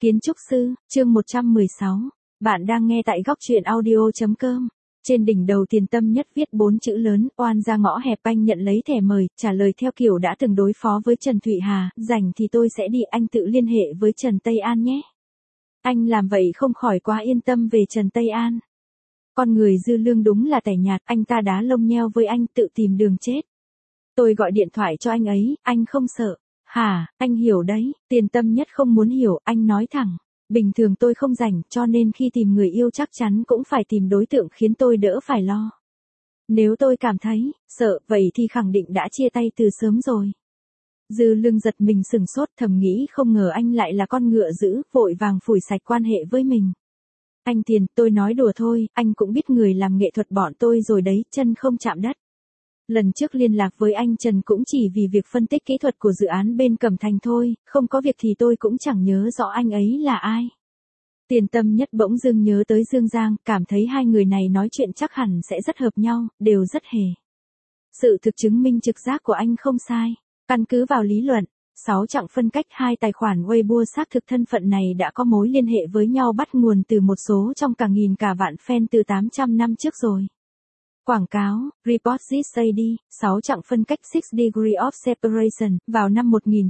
Kiến trúc sư, chương 116. Bạn đang nghe tại góc truyện audio.com. Trên đỉnh đầu Tiền Tâm Nhất viết 4 chữ lớn, oan ra ngõ hẹp anh nhận lấy thẻ mời, trả lời theo kiểu đã từng đối phó với Trần Thụy Hà, rảnh thì tôi sẽ đi, anh tự liên hệ với Trần Tây An nhé. Anh làm vậy không khỏi quá yên tâm về Trần Tây An. Con người Dư Lương đúng là tẻ nhạt, anh ta đá lông nheo với anh, tự tìm đường chết. Tôi gọi điện thoại cho anh ấy, anh không sợ. Hả, anh hiểu đấy, Tiền Tâm Nhất không muốn hiểu, anh nói thẳng. Bình thường tôi không rảnh, cho nên khi tìm người yêu chắc chắn cũng phải tìm đối tượng khiến tôi đỡ phải lo. Nếu tôi cảm thấy sợ, vậy thì khẳng định đã chia tay từ sớm rồi. Dư Lương giật mình sửng sốt, thầm nghĩ không ngờ anh lại là con ngựa dữ, vội vàng phủi sạch quan hệ với mình. Anh Tiền, tôi nói đùa thôi, anh cũng biết người làm nghệ thuật bọn tôi rồi đấy, chân không chạm đất. Lần trước liên lạc với anh Trần cũng chỉ vì việc phân tích kỹ thuật của dự án bên Cẩm Thành thôi, không có việc thì tôi cũng chẳng nhớ rõ anh ấy là ai. Tiền Tâm Nhất bỗng dưng nhớ tới Dương Giang, cảm thấy hai người này nói chuyện chắc hẳn sẽ rất hợp nhau, đều rất hề. Sự thực chứng minh trực giác của anh không sai. Căn cứ vào lý luận, 6 chặng phân cách hai tài khoản Weibo xác thực thân phận này đã có mối liên hệ với nhau bắt nguồn từ một số trong cả nghìn cả vạn fan từ 800 năm trước rồi. Quảng cáo, Report This Say đi, 6 chặng phân cách 6 Degree of Separation, vào năm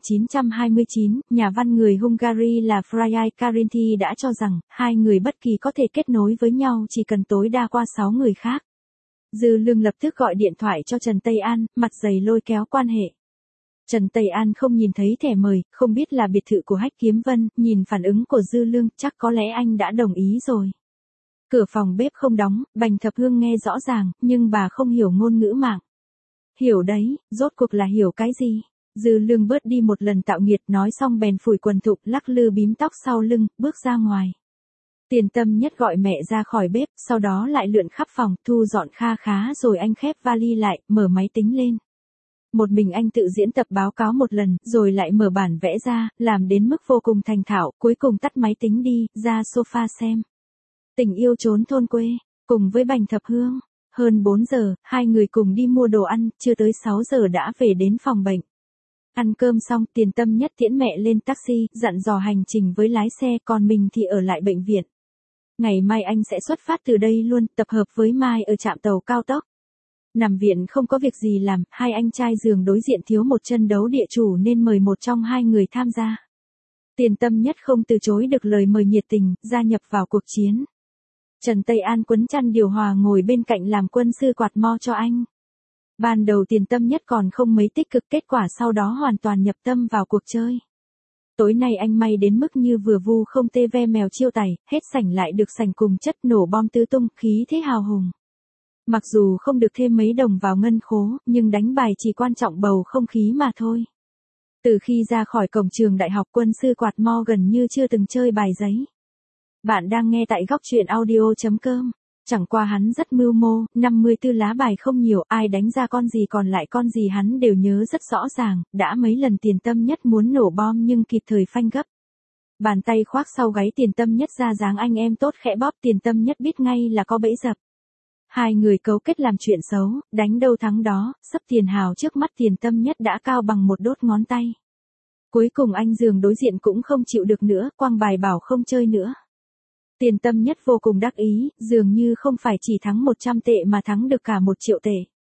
1929, nhà văn người Hungary là Frigyes Karinti đã cho rằng, hai người bất kỳ có thể kết nối với nhau chỉ cần tối đa qua 6 người khác. Dư Lương lập tức gọi điện thoại cho Trần Tây An, mặt dày lôi kéo quan hệ. Trần Tây An không nhìn thấy thẻ mời, không biết là biệt thự của Hách Kiếm Vân, nhìn phản ứng của Dư Lương, chắc có lẽ anh đã đồng ý rồi. Cửa phòng bếp không đóng, Bành Thập Hương nghe rõ ràng, nhưng bà không hiểu ngôn ngữ mạng. Hiểu đấy, rốt cuộc là hiểu cái gì? Dư Lương bớt đi một lần tạo nghiệt, nói xong bèn phủi quần thục, lắc lư bím tóc sau lưng, bước ra ngoài. Tiền Tâm Nhất gọi mẹ ra khỏi bếp, sau đó lại lượn khắp phòng, thu dọn kha khá rồi anh khép vali lại, mở máy tính lên. Một mình anh tự diễn tập báo cáo một lần, rồi lại mở bản vẽ ra, làm đến mức vô cùng thành thạo, cuối cùng tắt máy tính đi, ra sofa xem. Tình yêu trốn thôn quê, cùng với Bành Thập Hương. Hơn 4 giờ, hai người cùng đi mua đồ ăn, chưa tới 6 giờ đã về đến phòng bệnh. Ăn cơm xong, Tiền Tâm Nhất tiễn mẹ lên taxi, dặn dò hành trình với lái xe, còn mình thì ở lại bệnh viện. Ngày mai anh sẽ xuất phát từ đây luôn, tập hợp với Mai ở trạm tàu cao tốc. Nằm viện không có việc gì làm, hai anh trai giường đối diện thiếu một chân đấu địa chủ nên mời một trong hai người tham gia. Tiền Tâm Nhất không từ chối được lời mời nhiệt tình, gia nhập vào cuộc chiến. Trần Tây An quấn chăn điều hòa ngồi bên cạnh làm quân sư quạt mo cho anh. Ban đầu Tiền Tâm Nhất còn không mấy tích cực, kết quả sau đó hoàn toàn nhập tâm vào cuộc chơi. Tối nay anh may đến mức như vừa vu không tê ve mèo chiêu tày, hết sảnh lại được sảnh cùng chất nổ bom tứ tung, khí thế hào hùng. Mặc dù không được thêm mấy đồng vào ngân khố, nhưng đánh bài chỉ quan trọng bầu không khí mà thôi. Từ khi ra khỏi cổng trường đại học, quân sư quạt mo gần như chưa từng chơi bài giấy. Bạn đang nghe tại góc truyện audio.com. Chẳng qua hắn rất mưu mô, 54 lá bài không nhiều, ai đánh ra con gì còn lại con gì hắn đều nhớ rất rõ ràng, đã mấy lần Tiền Tâm Nhất muốn nổ bom nhưng kịp thời phanh gấp. Bàn tay khoác sau gáy Tiền Tâm Nhất ra dáng anh em tốt khẽ bóp, Tiền Tâm Nhất biết ngay là có bẫy dập. Hai người cấu kết làm chuyện xấu, đánh đâu thắng đó, sấp tiền hào trước mắt Tiền Tâm Nhất đã cao bằng một đốt ngón tay. Cuối cùng anh giường đối diện cũng không chịu được nữa, quăng bài bảo không chơi nữa. Tiền Tâm Nhất vô cùng đắc ý, dường như không phải chỉ thắng 100 tệ mà thắng được cả 1 triệu tệ.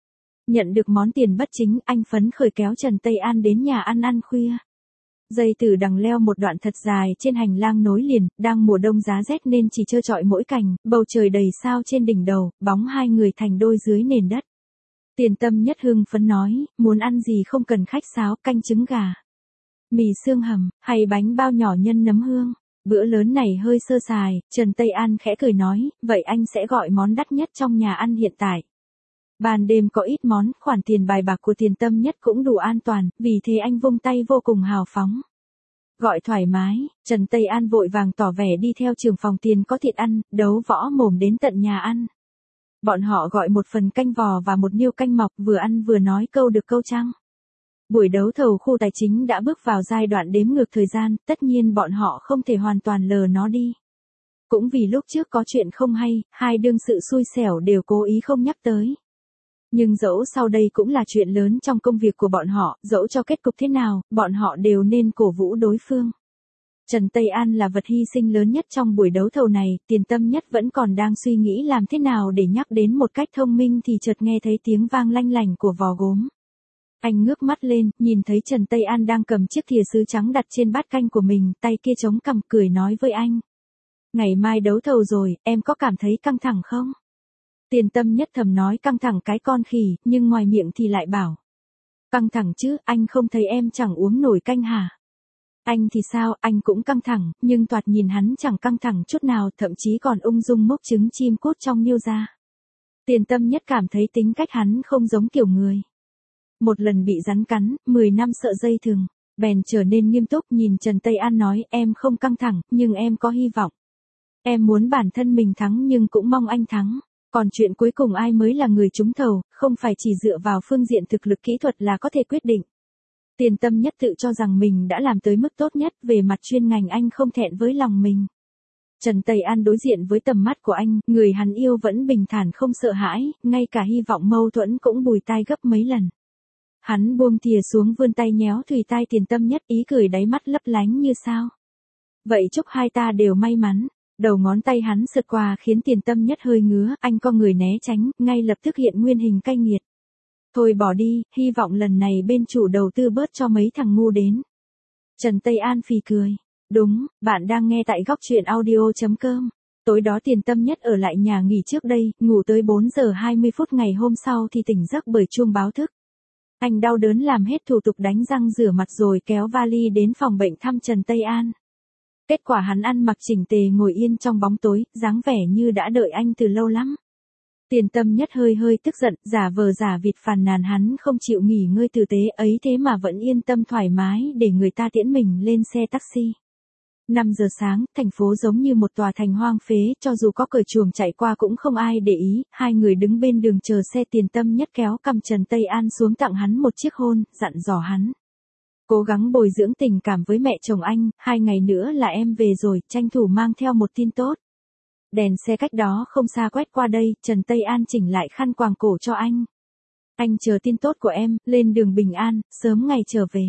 Nhận được món tiền bất chính, anh phấn khởi kéo Trần Tây An đến nhà ăn khuya. Dây từ đằng leo một đoạn thật dài trên hành lang nối liền, đang mùa đông giá rét nên chỉ trơ trọi mỗi cành, bầu trời đầy sao trên đỉnh đầu, bóng hai người thành đôi dưới nền đất. Tiền Tâm Nhất hưng phấn nói, muốn ăn gì không cần khách sáo, canh trứng gà, mì xương hầm, hay bánh bao nhỏ nhân nấm hương. Bữa lớn này hơi sơ sài, Trần Tây An khẽ cười nói, vậy anh sẽ gọi món đắt nhất trong nhà ăn hiện tại. Ban đêm có ít món, khoản tiền bài bạc của Tiền Tâm Nhất cũng đủ an toàn, vì thế anh vung tay vô cùng hào phóng. Gọi thoải mái, Trần Tây An vội vàng tỏ vẻ đi theo trưởng phòng Tiền có thịt ăn, đấu võ mồm đến tận nhà ăn. Bọn họ gọi một phần canh vò và một niêu canh mọc, vừa ăn vừa nói câu được câu trăng. Buổi đấu thầu khu tài chính đã bước vào giai đoạn đếm ngược thời gian, tất nhiên bọn họ không thể hoàn toàn lờ nó đi. Cũng vì lúc trước có chuyện không hay, hai đương sự xui xẻo đều cố ý không nhắc tới. Nhưng dẫu sau đây cũng là chuyện lớn trong công việc của bọn họ, dẫu cho kết cục thế nào, bọn họ đều nên cổ vũ đối phương. Trần Tây An là vật hy sinh lớn nhất trong buổi đấu thầu này, Tiền Tâm Nhất vẫn còn đang suy nghĩ làm thế nào để nhắc đến một cách thông minh thì chợt nghe thấy tiếng vang lanh lảnh của vò gốm. Anh ngước mắt lên, nhìn thấy Trần Tây An đang cầm chiếc thìa sứ trắng đặt trên bát canh của mình, tay kia chống cằm cười nói với anh. Ngày mai đấu thầu rồi, em có cảm thấy căng thẳng không? Tiền Tâm Nhất thầm nói căng thẳng cái con khỉ, nhưng ngoài miệng thì lại bảo. Căng thẳng chứ, anh không thấy em chẳng uống nổi canh hả? Anh thì sao, anh cũng căng thẳng, nhưng thoạt nhìn hắn chẳng căng thẳng chút nào, thậm chí còn ung dung múc trứng chim cút trong niêu ra. Tiền Tâm Nhất cảm thấy tính cách hắn không giống kiểu người. Một lần bị rắn cắn, 10 năm sợ dây thừng, bèn trở nên nghiêm túc nhìn Trần Tây An nói em không căng thẳng, nhưng em có hy vọng. Em muốn bản thân mình thắng nhưng cũng mong anh thắng. Còn chuyện cuối cùng ai mới là người trúng thầu, không phải chỉ dựa vào phương diện thực lực kỹ thuật là có thể quyết định. Tiền Tâm Nhất tự cho rằng mình đã làm tới mức tốt nhất, về mặt chuyên ngành anh không thẹn với lòng mình. Trần Tây An đối diện với tầm mắt của anh, người hắn yêu vẫn bình thản không sợ hãi, ngay cả hy vọng mâu thuẫn cũng bùi tai gấp mấy lần. Hắn buông thìa xuống vươn tay nhéo thùy tai Tiền Tâm Nhất, ý cười đáy mắt lấp lánh như sao. Vậy chúc hai ta đều may mắn. Đầu ngón tay hắn sượt qua khiến Tiền Tâm Nhất hơi ngứa, anh co người né tránh, ngay lập tức hiện nguyên hình cay nghiệt. Thôi bỏ đi, hy vọng lần này bên chủ đầu tư bớt cho mấy thằng ngu đến. Trần Tây An phì cười. Đúng, bạn đang nghe tại góc truyện audio.com. Tối đó Tiền Tâm Nhất ở lại nhà nghỉ trước đây, ngủ tới 4 giờ 20 phút ngày hôm sau thì tỉnh giấc bởi chuông báo thức. Anh đau đớn làm hết thủ tục đánh răng rửa mặt rồi kéo vali đến phòng bệnh thăm Trần Tây An. Kết quả hắn ăn mặc chỉnh tề ngồi yên trong bóng tối, dáng vẻ như đã đợi anh từ lâu lắm. Tiền Tâm Nhất hơi hơi tức giận, giả vờ giả vịt phàn nàn hắn không chịu nghỉ ngơi tử tế ấy thế mà vẫn yên tâm thoải mái để người ta tiễn mình lên xe taxi. 5 giờ sáng, thành phố giống như một tòa thành hoang phế, cho dù có cởi chuồng chạy qua cũng không ai để ý, hai người đứng bên đường chờ xe. Tiền Tâm Nhất kéo cằm Trần Tây An xuống tặng hắn một chiếc hôn, dặn dò hắn. Cố gắng bồi dưỡng tình cảm với mẹ chồng anh, 2 ngày nữa là em về rồi, tranh thủ mang theo một tin tốt. Đèn xe cách đó không xa quét qua đây, Trần Tây An chỉnh lại khăn quàng cổ cho anh. Anh chờ tin tốt của em, lên đường bình an, sớm ngày trở về.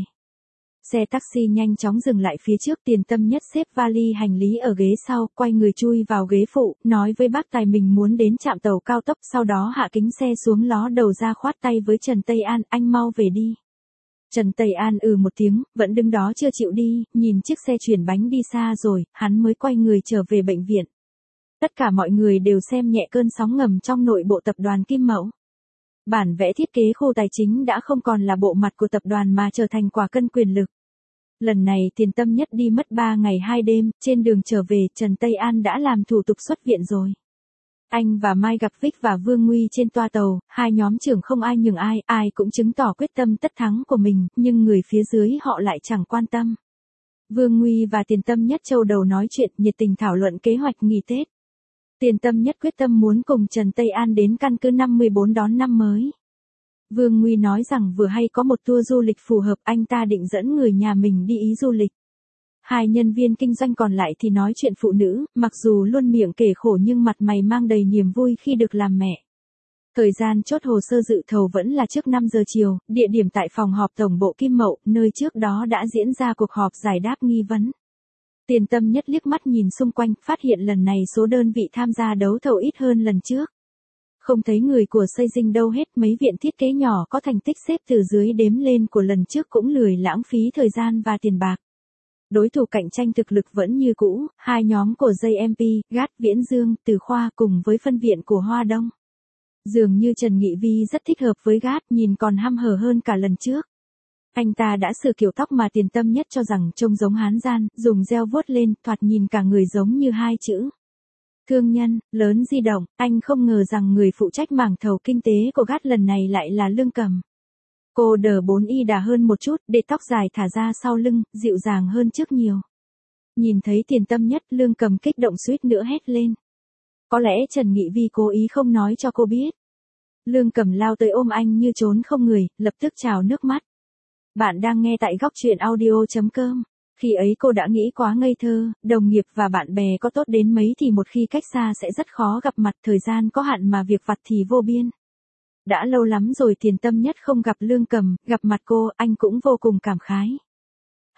Xe taxi nhanh chóng dừng lại phía trước. Tiền Tâm Nhất xếp vali hành lý ở ghế sau, quay người chui vào ghế phụ, nói với bác tài mình muốn đến trạm tàu cao tốc, sau đó hạ kính xe xuống ló đầu ra khoát tay với Trần Tây An, anh mau về đi. Trần Tây An một tiếng, vẫn đứng đó chưa chịu đi, nhìn chiếc xe chuyển bánh đi xa rồi, hắn mới quay người trở về bệnh viện. Tất cả mọi người đều xem nhẹ cơn sóng ngầm trong nội bộ tập đoàn Kim Mẫu. Bản vẽ thiết kế khu tài chính đã không còn là bộ mặt của tập đoàn mà trở thành quả cân quyền lực. Lần này Tiền Tâm Nhất đi mất 3 ngày 2 đêm, trên đường trở về Trần Tây An đã làm thủ tục xuất viện rồi. Anh và Mai gặp Vic và Vương Nguy trên toa tàu, hai nhóm trưởng không ai nhường ai, ai cũng chứng tỏ quyết tâm tất thắng của mình, nhưng người phía dưới họ lại chẳng quan tâm. Vương Nguy và Tiền Tâm Nhất châu đầu nói chuyện, nhiệt tình thảo luận kế hoạch nghỉ Tết. Tiền Tâm Nhất quyết tâm muốn cùng Trần Tây An đến căn cứ 54 đón năm mới. Vương Nguy nói rằng vừa hay có một tour du lịch phù hợp, anh ta định dẫn người nhà mình đi Ý du lịch. Hai nhân viên kinh doanh còn lại thì nói chuyện phụ nữ, mặc dù luôn miệng kể khổ nhưng mặt mày mang đầy niềm vui khi được làm mẹ. Thời gian chốt hồ sơ dự thầu vẫn là trước 5 giờ chiều, địa điểm tại phòng họp tổng bộ Kim Mậu, nơi trước đó đã diễn ra cuộc họp giải đáp nghi vấn. Tiền Tâm Nhất liếc mắt nhìn xung quanh, phát hiện lần này số đơn vị tham gia đấu thầu ít hơn lần trước. Không thấy người của xây dinh đâu hết, mấy viện thiết kế nhỏ có thành tích xếp từ dưới đếm lên của lần trước cũng lười lãng phí thời gian và tiền bạc. Đối thủ cạnh tranh thực lực vẫn như cũ, hai nhóm của JMP, GAT, Viễn Dương, Từ Khoa cùng với phân viện của Hoa Đông. Dường như Trần Nghị Vi rất thích hợp với GAT, nhìn còn hăm hở hơn cả lần trước. Anh ta đã sửa kiểu tóc mà Tiền Tâm Nhất cho rằng trông giống hán gian, dùng gel vuốt lên, thoạt nhìn cả người giống như hai chữ. Thương nhân, lớn di động, anh không ngờ rằng người phụ trách mảng thầu kinh tế của GAT lần này lại là Lương Cầm. Cô đờ 4y đà hơn một chút, để tóc dài thả ra sau lưng, dịu dàng hơn trước nhiều. Nhìn thấy Tiền Tâm Nhất, Lương Cầm kích động suýt nữa hét lên. Có lẽ Trần Nghị Vi cố ý không nói cho cô biết. Lương Cầm lao tới ôm anh như trốn không người, lập tức trào nước mắt. Bạn đang nghe tại góc truyện audio.com. Khi ấy cô đã nghĩ quá ngây thơ, đồng nghiệp và bạn bè có tốt đến mấy thì một khi cách xa sẽ rất khó gặp mặt, thời gian có hạn mà việc vặt thì vô biên. Đã lâu lắm rồi Tiền Tâm Nhất không gặp Lương Cầm, gặp mặt cô, anh cũng vô cùng cảm khái.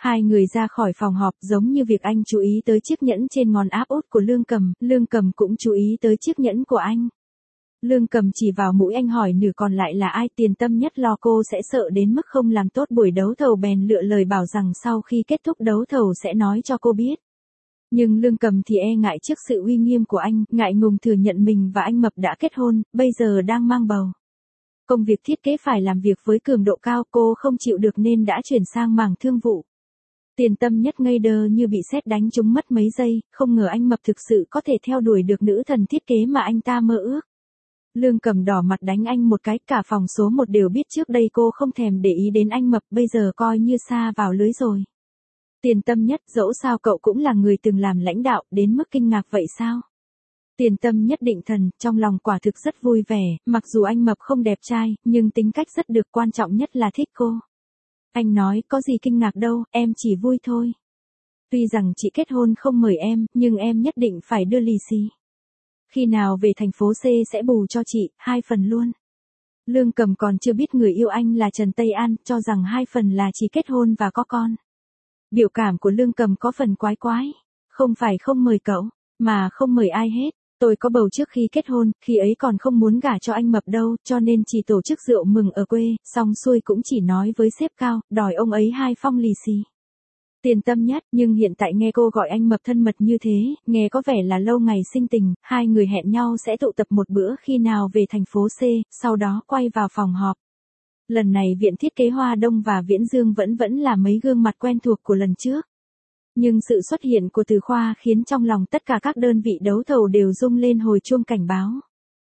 Hai người ra khỏi phòng họp giống như việc anh chú ý tới chiếc nhẫn trên ngón áp út của Lương Cầm cũng chú ý tới chiếc nhẫn của anh. Lương Cầm chỉ vào mũi anh hỏi nửa còn lại là ai. Tiền Tâm Nhất lo cô sẽ sợ đến mức không làm tốt buổi đấu thầu bèn lựa lời bảo rằng sau khi kết thúc đấu thầu sẽ nói cho cô biết. Nhưng Lương Cầm thì e ngại trước sự uy nghiêm của anh, ngại ngùng thừa nhận mình và anh Mập đã kết hôn, bây giờ đang mang bầu. Công việc thiết kế phải làm việc với cường độ cao, cô không chịu được nên đã chuyển sang mảng thương vụ. Tiền Tâm Nhất ngây đơ như bị sét đánh trúng mất mấy giây, không ngờ anh Mập thực sự có thể theo đuổi được nữ thần thiết kế mà anh ta mơ ước. Lương Cầm đỏ mặt đánh anh một cái, cả phòng số 1 đều biết trước đây cô không thèm để ý đến anh Mập, bây giờ coi như sa vào lưới rồi. Tiền Tâm Nhất, dẫu sao cậu cũng là người từng làm lãnh đạo, đến mức kinh ngạc vậy sao? Tiền Tâm Nhất định thần, trong lòng quả thực rất vui vẻ, mặc dù anh Mập không đẹp trai, nhưng tính cách rất được, quan trọng nhất là thích cô. Anh nói, có gì kinh ngạc đâu, em chỉ vui thôi. Tuy rằng chị kết hôn không mời em, nhưng em nhất định phải đưa lì xì. Khi nào về thành phố C sẽ bù cho chị, 2 phần luôn. Lương Cầm còn chưa biết người yêu anh là Trần Tây An, cho rằng 2 phần là chỉ kết hôn và có con. Biểu cảm của Lương Cầm có phần quái quái. Không phải không mời cậu, mà không mời ai hết. Tôi có bầu trước khi kết hôn, khi ấy còn không muốn gả cho anh Mập đâu, cho nên chỉ tổ chức rượu mừng ở quê, xong xuôi cũng chỉ nói với sếp cao, đòi ông ấy 2 phong lì xì. Tiền Tâm Nhất, nhưng hiện tại nghe cô gọi anh Mập thân mật như thế, nghe có vẻ là lâu ngày sinh tình, hai người hẹn nhau sẽ tụ tập một bữa khi nào về thành phố C, sau đó quay vào phòng họp. Lần này Viện Thiết kế Hoa Đông và Viễn Dương vẫn là mấy gương mặt quen thuộc của lần trước. Nhưng sự xuất hiện của Từ Khoa khiến trong lòng tất cả các đơn vị đấu thầu đều rung lên hồi chuông cảnh báo.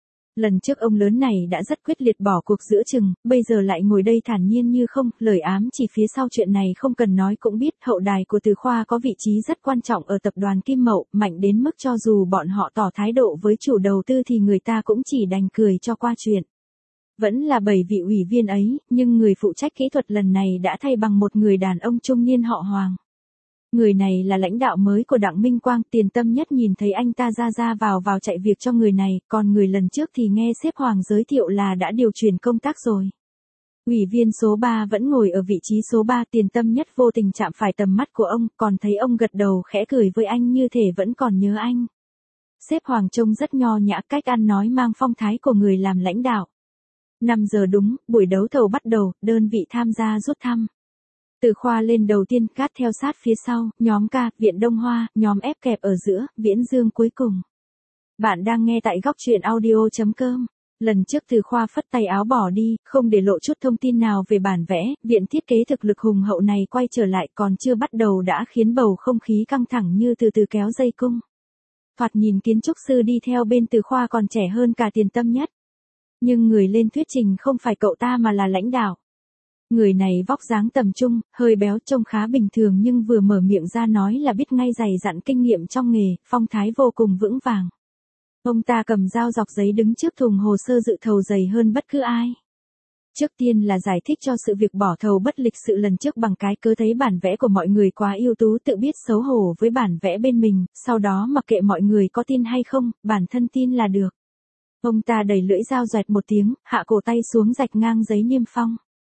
Lần trước ông lớn này đã rất quyết liệt bỏ cuộc giữa chừng, bây giờ lại ngồi đây thản nhiên như không, lời ám chỉ phía sau chuyện này không cần nói cũng biết, hậu đài của Từ Khoa có vị trí rất quan trọng ở tập đoàn Kim Mậu, mạnh đến mức cho dù bọn họ tỏ thái độ với chủ đầu tư thì người ta cũng chỉ đành cười cho qua chuyện. Vẫn là 7 vị ủy viên ấy, nhưng người phụ trách kỹ thuật lần này đã thay bằng một người đàn ông trung niên họ Hoàng. Người này là lãnh đạo mới của Đặng Minh Quang. Tiền Tâm Nhất nhìn thấy anh ta ra vào chạy việc cho người này, còn người lần trước thì nghe sếp Hoàng giới thiệu là đã điều chuyển công tác rồi. Ủy viên số 3 vẫn ngồi ở vị trí số 3, Tiền Tâm Nhất vô tình chạm phải tầm mắt của ông, còn thấy ông gật đầu khẽ cười với anh như thể vẫn còn nhớ anh. Sếp Hoàng trông rất nho nhã, cách ăn nói mang phong thái của người làm lãnh đạo. 5 giờ đúng, buổi đấu thầu bắt đầu, đơn vị tham gia rút thăm. Từ Khoa lên đầu tiên, Cát theo sát phía sau, nhóm K, Viện Đông Hoa, nhóm F kẹp ở giữa, Viễn Dương cuối cùng. Bạn đang nghe tại góc truyện audio.com. Lần trước Từ Khoa phất tay áo bỏ đi, không để lộ chút thông tin nào về bản vẽ, viện thiết kế thực lực hùng hậu này quay trở lại còn chưa bắt đầu đã khiến bầu không khí căng thẳng như từ từ kéo dây cung. Thoạt nhìn kiến trúc sư đi theo bên Từ Khoa còn trẻ hơn cả Tiền Tâm Nhất. Nhưng người lên thuyết trình không phải cậu ta mà là lãnh đạo. Người này vóc dáng tầm trung, hơi béo, trông khá bình thường nhưng vừa mở miệng ra nói là biết ngay, dày dặn kinh nghiệm trong nghề, phong thái vô cùng vững vàng. Ông ta cầm dao dọc giấy đứng trước thùng hồ sơ dự thầu dày hơn bất cứ ai. Trước tiên là giải thích cho sự việc bỏ thầu bất lịch sự lần trước bằng cái cớ thấy bản vẽ của mọi người quá ưu tú, tự biết xấu hổ với bản vẽ bên mình, sau đó mặc kệ mọi người có tin hay không, bản thân tin là được. Ông ta đẩy lưỡi dao doẹt một tiếng, hạ cổ tay xuống rạch ngang giấy niêm phong.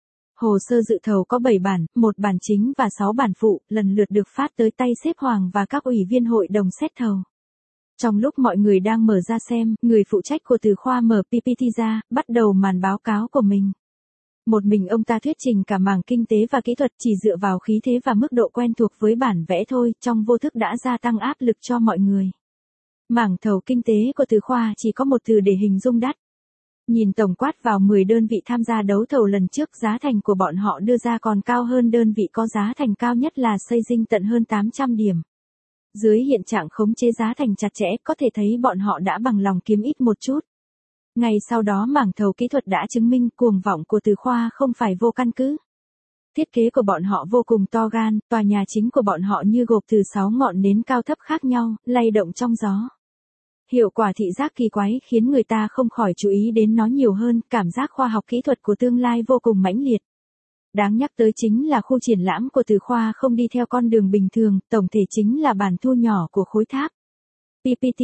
Hồ sơ dự thầu có 7 bản, 1 bản chính và 6 bản phụ, lần lượt được phát tới tay sếp Hoàng và các ủy viên hội đồng xét thầu. Trong lúc mọi người đang mở ra xem, người phụ trách của Từ Khoa mở PPT ra, bắt đầu màn báo cáo của mình. Một mình ông ta thuyết trình cả mảng kinh tế và kỹ thuật, chỉ dựa vào khí thế và mức độ quen thuộc với bản vẽ thôi, trong vô thức đã gia tăng áp lực cho mọi người. Mảng thầu kinh tế của Từ Khoa chỉ có một từ để hình dung: đắt. Nhìn tổng quát vào 10 đơn vị tham gia đấu thầu lần trước, giá thành của bọn họ đưa ra còn cao hơn đơn vị có giá thành cao nhất là Xây Dinh tận hơn 800 điểm. Dưới hiện trạng khống chế giá thành chặt chẽ, có thể thấy bọn họ đã bằng lòng kiếm ít một chút. Ngày sau đó mảng thầu kỹ thuật đã chứng minh cuồng vọng của Từ Khoa không phải vô căn cứ. Thiết kế của bọn họ vô cùng to gan, tòa nhà chính của bọn họ như gộp từ 6 ngọn nến cao thấp khác nhau, lay động trong gió. Hiệu quả thị giác kỳ quái khiến người ta không khỏi chú ý đến nó nhiều hơn, cảm giác khoa học kỹ thuật của tương lai vô cùng mãnh liệt. Đáng nhắc tới chính là khu triển lãm của Từ Khoa không đi theo con đường bình thường, tổng thể chính là bản thu nhỏ của khối tháp. PPT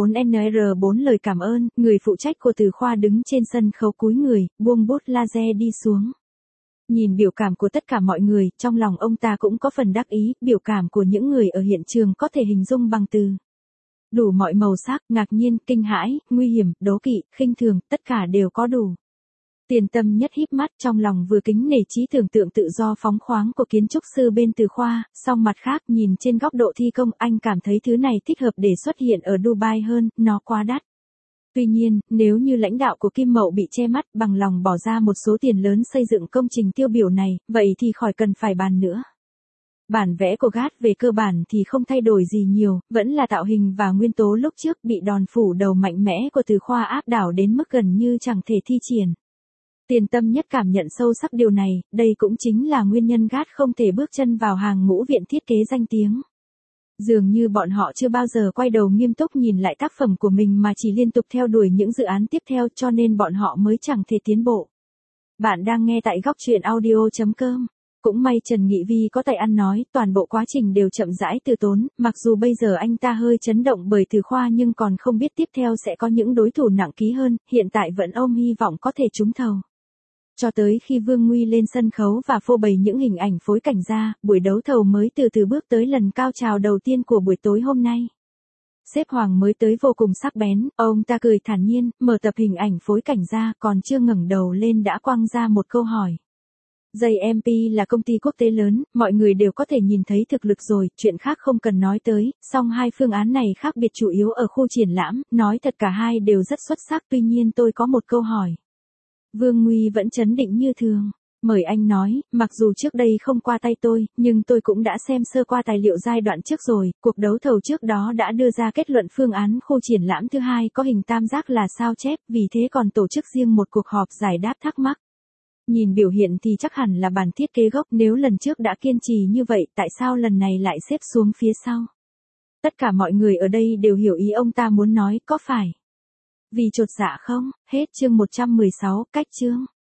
B4NR4 lời cảm ơn, người phụ trách của Từ Khoa đứng trên sân khấu cúi người, buông bút laser đi xuống. Nhìn biểu cảm của tất cả mọi người, trong lòng ông ta cũng có phần đắc ý, biểu cảm của những người ở hiện trường có thể hình dung bằng từ. Đủ mọi màu sắc, ngạc nhiên, kinh hãi, nguy hiểm, đố kỵ, khinh thường, tất cả đều có đủ. Tiền Tâm Nhất híp mắt, trong lòng vừa kính nể trí tưởng tượng tự do phóng khoáng của kiến trúc sư bên Từ Khoa, song mặt khác nhìn trên góc độ thi công anh cảm thấy thứ này thích hợp để xuất hiện ở Dubai hơn, nó quá đắt. Tuy nhiên, nếu như lãnh đạo của Kim Mậu bị che mắt bằng lòng bỏ ra một số tiền lớn xây dựng công trình tiêu biểu này, vậy thì khỏi cần phải bàn nữa. Bản vẽ của Gat về cơ bản thì không thay đổi gì nhiều, vẫn là tạo hình và nguyên tố lúc trước bị đòn phủ đầu mạnh mẽ của Từ Khoa áp đảo đến mức gần như chẳng thể thi triển. Tiền Tâm Nhất cảm nhận sâu sắc điều này, đây cũng chính là nguyên nhân Gat không thể bước chân vào hàng ngũ viện thiết kế danh tiếng. Dường như bọn họ chưa bao giờ quay đầu nghiêm túc nhìn lại tác phẩm của mình mà chỉ liên tục theo đuổi những dự án tiếp theo cho nên bọn họ mới chẳng thể tiến bộ. Bạn đang nghe tại góc truyện audio.com. Cũng may Trần Nghị Vi có tài ăn nói, toàn bộ quá trình đều chậm rãi từ tốn, mặc dù bây giờ anh ta hơi chấn động bởi Từ Khoa nhưng còn không biết tiếp theo sẽ có những đối thủ nặng ký hơn, hiện tại vẫn ôm hy vọng có thể trúng thầu. Cho tới khi Vương Nguy lên sân khấu và phô bày những hình ảnh phối cảnh ra, buổi đấu thầu mới từ từ bước tới lần cao trào đầu tiên của buổi tối hôm nay. Sếp Hoàng mới tới vô cùng sắc bén, ông ta cười thản nhiên, mở tập hình ảnh phối cảnh ra, còn chưa ngẩng đầu lên đã quăng ra một câu hỏi. JMP là công ty quốc tế lớn, mọi người đều có thể nhìn thấy thực lực rồi, chuyện khác không cần nói tới, song hai phương án này khác biệt chủ yếu ở khu triển lãm, nói thật cả hai đều rất xuất sắc, tuy nhiên tôi có một câu hỏi. Vương Nguy vẫn trấn định như thường. Mời anh nói, mặc dù trước đây không qua tay tôi, nhưng tôi cũng đã xem sơ qua tài liệu giai đoạn trước rồi, cuộc đấu thầu trước đó đã đưa ra kết luận phương án khu triển lãm thứ hai có hình tam giác là sao chép, vì thế còn tổ chức riêng một cuộc họp giải đáp thắc mắc. Nhìn biểu hiện thì chắc hẳn là bản thiết kế gốc, nếu lần trước đã kiên trì như vậy, tại sao lần này lại xếp xuống phía sau? Tất cả mọi người ở đây đều hiểu ý ông ta muốn nói, có phải vì chột dạ không? Hết chương 116, cách chương.